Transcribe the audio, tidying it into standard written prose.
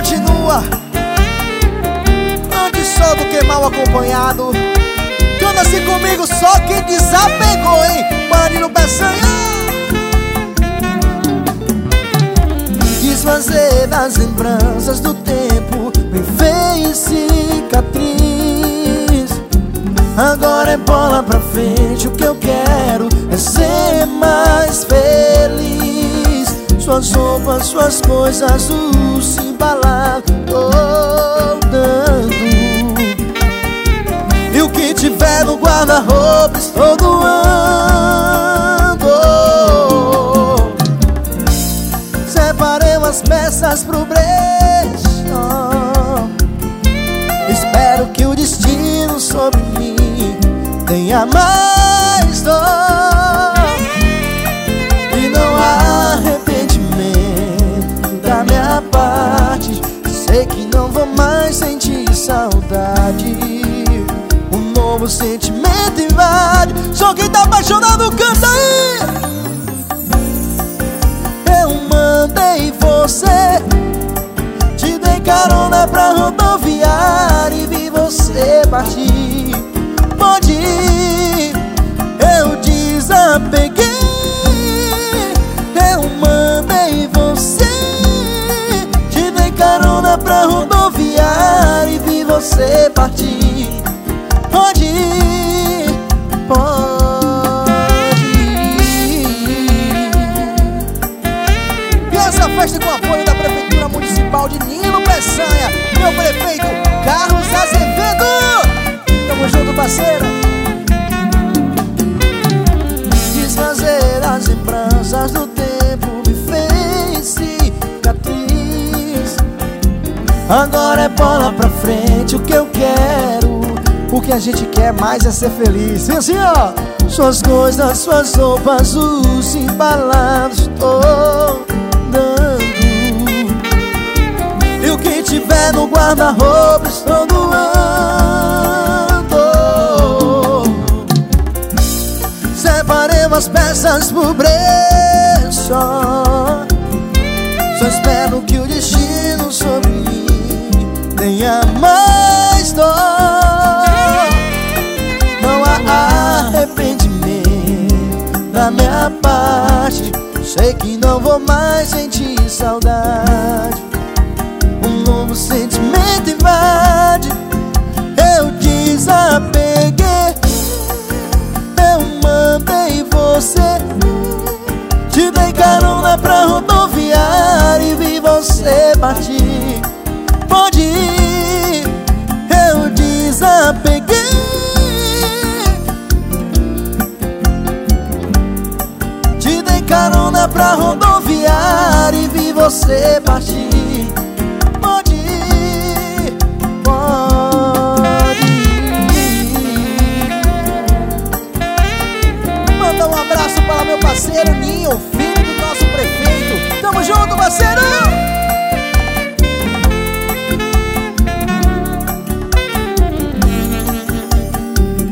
continua. Antes só do que mal acompanhado. Canta-se comigo só quem desapegou, hein? Marinho Peçanha. Desfazer das lembranças do tempo me fez cicatriz. Agora é bola pra frente, o que eu quero é ser mais feliz. Suas roupas, suas coisas, o se embalar, tô dando. E o que tiver no guarda-roupa estou doando. Separei umas peças pro brechó. Espero que o destino sobre mim tenha mais dó. E não há arrependimento da minha parte. Sei que não vou mais sentir saudade. Um novo sentimento invade. Só quem tá apaixonado canta aí. Eu mandei você, te dei carona pra rodoviária e vi você partir. Pode ir, eu desapeguei. Eu mandei você, te dei carona pra rodoviária e vi você partir. Pode ir, pode ir. E essa festa com apoio da Prefeitura Municipal de Nilo Peçanha, meu prefeito Carlos Azevedo. Tamo junto, parceiro. Desfazer as lembranças do tempo me fez cicatriz. Agora é bola pra frente, o que eu quero, o que a gente quer mais é ser feliz. E assim, ó, suas coisas, suas roupas, os embalados, tô dando. E o que tiver no guarda-roupa estou doando. Separei umas peças pro brechó. Só espero que o destino sobre mim tenha mais dó. Não há arrependimento da minha parte. Sei que não vou mais sentir saudade. Um novo sentimento invade. Eu desapeguei. Eu mandei você, te dei carona pra rodoviária e vi você partir. Pode ir, eu desapeguei. Te dei carona pra rodoviária e vi você partir.